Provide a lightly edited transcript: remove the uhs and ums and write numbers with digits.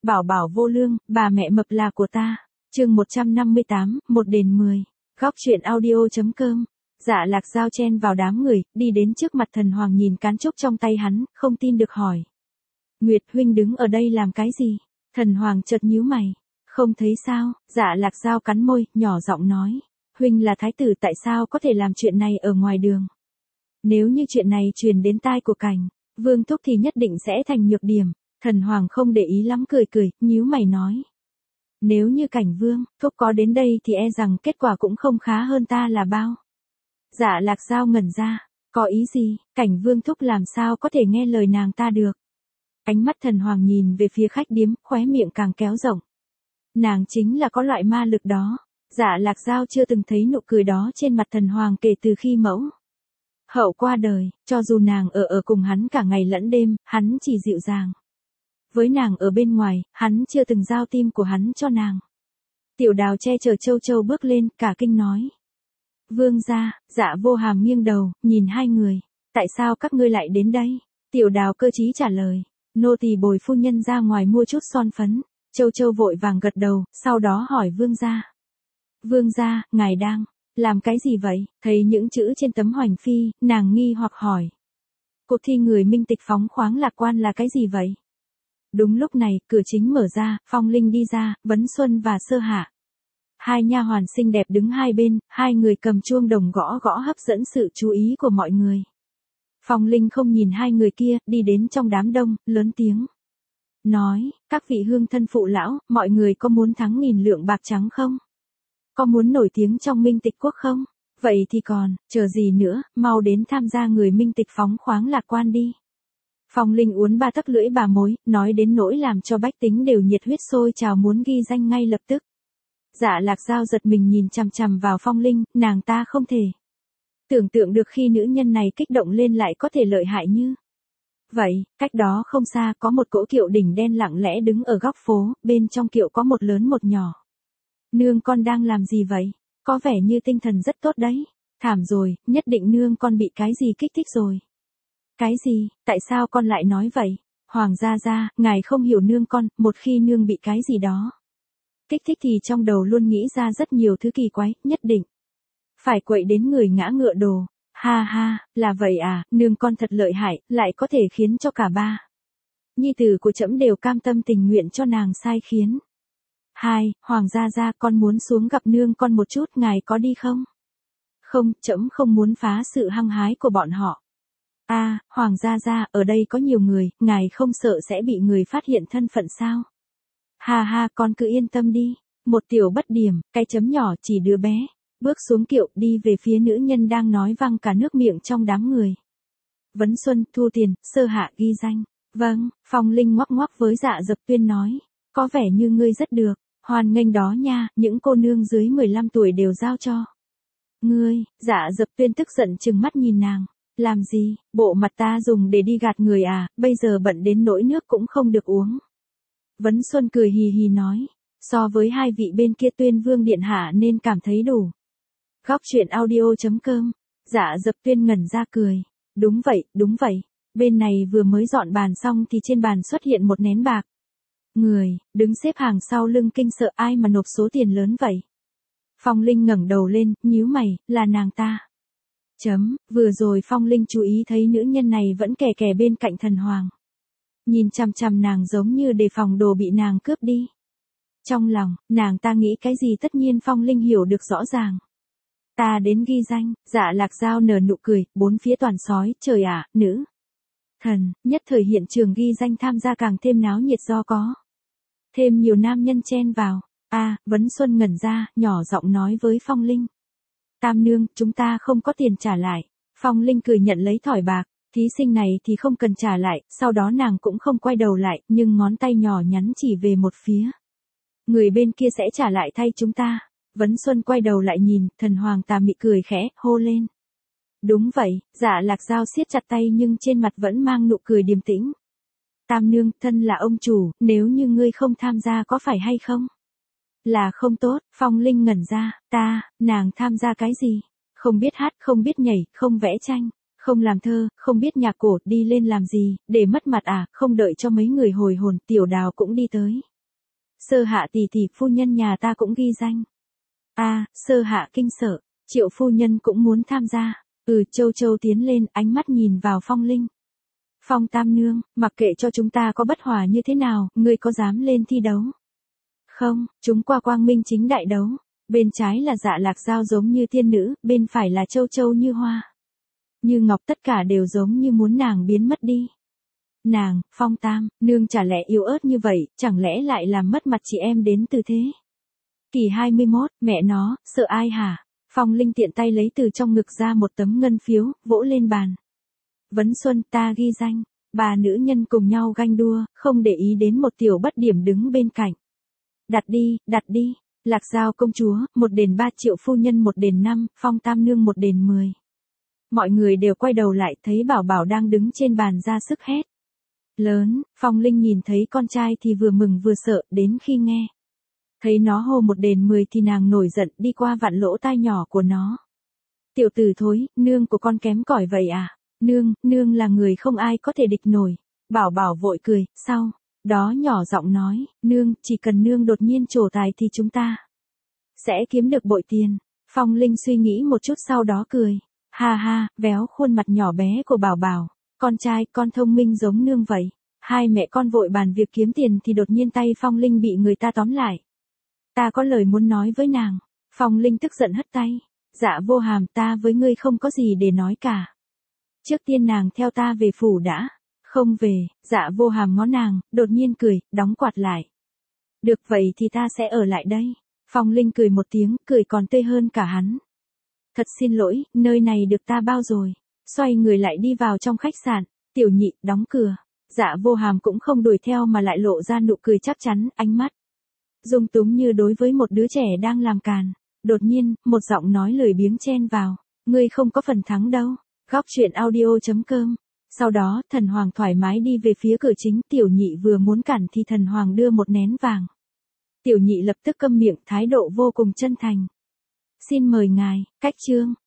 bảo bảo vô lương, bà mẹ mập là của ta. Chương 158, 1 đền 10. Góc truyện audio.com. Dạ Lạc Dao chen vào đám người, đi đến trước mặt Thần Hoàng nhìn cán trúc trong tay hắn, không tin được hỏi. Nguyệt huynh đứng ở đây làm cái gì? Thần Hoàng chợt nhíu mày. Không thấy sao? Dạ Lạc Dao cắn môi, nhỏ giọng nói. Huynh là thái tử tại sao có thể làm chuyện này ở ngoài đường? Nếu như chuyện này truyền đến tai của Cảnh Vương Thúc thì nhất định sẽ thành nhược điểm. Thần Hoàng không để ý lắm cười cười, nhíu mày nói. Nếu như Cảnh Vương Thúc có đến đây thì e rằng kết quả cũng không khá hơn ta là bao. Dạ Lạc Dao ngẩn ra, có ý gì? Cảnh Vương Thúc làm sao có thể nghe lời nàng ta được? Ánh mắt Thần Hoàng nhìn về phía khách điếm, khóe miệng càng kéo rộng. Nàng chính là có loại ma lực đó. Dạ Lạc Dao chưa từng thấy nụ cười đó trên mặt Thần Hoàng kể từ khi mẫu hậu qua đời, cho dù nàng ở cùng hắn cả ngày lẫn đêm, hắn chỉ dịu dàng. Với nàng ở bên ngoài, hắn chưa từng giao tim của hắn cho nàng. Tiểu Đào che chở Châu Châu bước lên, cả kinh nói. Vương gia. Dạ Vô Hàm nghiêng đầu, nhìn hai người. Tại sao các ngươi lại đến đây? Tiểu Đào cơ trí trả lời. Nô tỳ bồi phu nhân ra ngoài mua chút son phấn. Châu Châu vội vàng gật đầu, sau đó hỏi vương gia. Vương gia, ngài đang làm cái gì vậy? Thấy những chữ trên tấm hoành phi, nàng nghi hoặc hỏi. Cuộc thi người minh tịch phóng khoáng lạc quan là cái gì vậy? Đúng lúc này, cửa chính mở ra, Phong Linh đi ra, Vấn Xuân và Sơ Hạ. Hai nha hoàn xinh đẹp đứng hai bên, hai người cầm chuông đồng gõ gõ hấp dẫn sự chú ý của mọi người. Phong Linh không nhìn hai người kia, đi đến trong đám đông, lớn tiếng. Nói, các vị hương thân phụ lão, mọi người có muốn thắng 1000 lượng bạc trắng không? Có muốn nổi tiếng trong minh tịch quốc không? Vậy thì còn, chờ gì nữa, mau đến tham gia người minh tịch phóng khoáng lạc quan đi. Phong Linh uốn ba tấc lưỡi bà mối, nói đến nỗi làm cho bách tính đều nhiệt huyết sôi trào muốn ghi danh ngay lập tức. Dạ Lạc Dao giật mình nhìn chằm chằm vào Phong Linh, nàng ta không thể tưởng tượng được khi nữ nhân này kích động lên lại có thể lợi hại như vậy. Cách đó không xa có một cỗ kiệu đỉnh đen lặng lẽ đứng ở góc phố, bên trong kiệu có một lớn một nhỏ. Nương con đang làm gì vậy? Có vẻ như tinh thần rất tốt đấy. Thảm rồi, nhất định nương con bị cái gì kích thích rồi. Cái gì? Tại sao con lại nói vậy? Hoàng gia gia, ngài không hiểu nương con, một khi nương bị cái gì đó kích thích thì trong đầu luôn nghĩ ra rất nhiều thứ kỳ quái, nhất định phải quậy đến người ngã ngựa đổ. Ha ha, là vậy à, nương con thật lợi hại, lại có thể khiến cho cả ba nhi tử của trẫm đều cam tâm tình nguyện cho nàng sai khiến. Hai, Hoàng gia gia, con muốn xuống gặp nương con một chút, ngài có đi không? Không, trẫm không muốn phá sự hăng hái của bọn họ. À, Hoàng gia gia, ở đây có nhiều người, ngài không sợ sẽ bị người phát hiện thân phận sao? Ha ha, con cứ yên tâm đi. Một tiểu bất điểm, cái chấm nhỏ chỉ đứa bé, bước xuống kiệu đi về phía nữ nhân đang nói văng cả nước miệng trong đám người. Vấn Xuân, thu tiền, Sơ Hạ ghi danh. Vâng, Phong Linh ngoắc ngoắc với Dạ Dập Tuyên nói. Có vẻ như ngươi rất được, hoan nghênh đó nha, những cô nương dưới 15 tuổi đều giao cho ngươi. Dạ Dập Tuyên tức giận trừng mắt nhìn nàng. Làm gì, bộ mặt ta dùng để đi gạt người à, bây giờ bận đến nỗi nước cũng không được uống. Vấn Xuân cười hì hì nói, so với hai vị bên kia Tuyên Vương điện hạ nên cảm thấy đủ. Góc truyện audio.com. Dạ Dập Tuyên ngẩn ra cười. Đúng vậy, bên này vừa mới dọn bàn xong thì trên bàn xuất hiện một nén bạc. Người, đứng xếp hàng sau lưng kinh sợ ai mà nộp số tiền lớn vậy. Phong Linh ngẩng đầu lên, nhíu mày, là nàng ta. Vừa rồi Phong Linh chú ý thấy nữ nhân này vẫn kè kè bên cạnh Thần Hoàng. Nhìn chằm chằm nàng giống như đề phòng đồ bị nàng cướp đi. Trong lòng, nàng ta nghĩ cái gì tất nhiên Phong Linh hiểu được rõ ràng. Ta đến ghi danh. Dạ Lạc Dao nở nụ cười, bốn phía toàn sói, trời ạ, nữ thần, nhất thời hiện trường ghi danh tham gia càng thêm náo nhiệt do có thêm nhiều nam nhân chen vào. Vấn Xuân ngẩn ra, nhỏ giọng nói với Phong Linh. Tam nương, chúng ta không có tiền trả lại. Phong Linh cười nhận lấy thỏi bạc. Thí sinh này thì không cần trả lại, sau đó nàng cũng không quay đầu lại, nhưng ngón tay nhỏ nhắn chỉ về một phía. Người bên kia sẽ trả lại thay chúng ta. Vấn Xuân quay đầu lại nhìn, Thần Hoàng tà mị cười khẽ, hô lên. Đúng vậy, Dạ Lạc Dao siết chặt tay nhưng trên mặt vẫn mang nụ cười điềm tĩnh. Tam nương, thân là ông chủ, nếu như ngươi không tham gia có phải hay không? Là không tốt. Phong Linh ngẩn ra, nàng tham gia cái gì? Không biết hát, không biết nhảy, không vẽ tranh, không làm thơ, không biết nhạc cổ, đi lên làm gì, để mất mặt à? Không đợi cho mấy người hồi hồn, Tiểu Đào cũng đi tới. Sơ hạ tỷ tỷ phu nhân nhà ta cũng ghi danh. Sơ hạ kinh sợ, Triệu phu nhân cũng muốn tham gia. Châu Châu tiến lên, ánh mắt nhìn vào Phong Linh. Phong tam nương, mặc kệ cho chúng ta có bất hòa như thế nào, ngươi có dám lên thi đấu? Không, chúng qua quang minh chính đại đấu. Bên trái là Dạ Lạc Dao giống như tiên nữ, bên phải là Châu Châu như hoa. Như ngọc, tất cả đều giống như muốn nàng biến mất đi. Nàng, Phong tam, nương chả lẽ yếu ớt như vậy, chẳng lẽ lại làm mất mặt chị em đến từ thế? Kỳ 21, mẹ nó, sợ ai hả? Phong Linh tiện tay lấy từ trong ngực ra một tấm ngân phiếu, vỗ lên bàn. Vấn Xuân, ta ghi danh. Ba nữ nhân cùng nhau ganh đua, không để ý đến một tiểu bất điểm đứng bên cạnh. Đặt đi. Lạc Dao công chúa, 1 đền 3 Triệu phu nhân 1 đền 5, Phong tam nương 1 đền 10. Mọi người đều quay đầu lại, thấy Bảo Bảo đang đứng trên bàn ra sức hét lớn. Phong Linh nhìn thấy con trai thì vừa mừng vừa sợ, đến khi nghe thấy nó hô 1 đền 10 thì nàng nổi giận, đi qua vặn lỗ tai nhỏ của nó. Tiểu tử thối, nương của con kém cỏi vậy à? Nương là người không ai có thể địch nổi. Bảo Bảo vội cười, sau đó nhỏ giọng nói, nương, chỉ cần nương đột nhiên trổ tài thì chúng ta sẽ kiếm được bội tiền. Phong Linh suy nghĩ một chút sau đó cười. Ha, véo khuôn mặt nhỏ bé của Bảo Bảo. Con trai, con thông minh giống nương vậy. Hai mẹ con vội bàn việc kiếm tiền thì đột nhiên tay Phong Linh bị người ta tóm lại. Ta có lời muốn nói với nàng. Phong Linh tức giận hất tay. Dạ Vô Hàm, ta với ngươi không có gì để nói cả. Trước tiên nàng theo ta về phủ đã. Không về, Dạ Vô Hàm ngó nàng, đột nhiên cười, đóng quạt lại. Được vậy thì ta sẽ ở lại đây. Phong Linh cười một tiếng, cười còn tê hơn cả hắn. Thật xin lỗi, nơi này được ta bao rồi. Xoay người lại đi vào trong khách sạn. Tiểu Nhị, đóng cửa. Dạ Vô Hàm cũng không đuổi theo mà lại lộ ra nụ cười chắc chắn, ánh mắt dung túng như đối với một đứa trẻ đang làm càn. Đột nhiên, một giọng nói lười biếng chen vào. Ngươi không có phần thắng đâu. Góc truyện audio.com. Sau đó, Thần Hoàng thoải mái đi về phía cửa chính. Tiểu Nhị vừa muốn cản thì Thần Hoàng đưa một nén vàng. Tiểu Nhị lập tức câm miệng, thái độ vô cùng chân thành. Xin mời ngài, cách chương.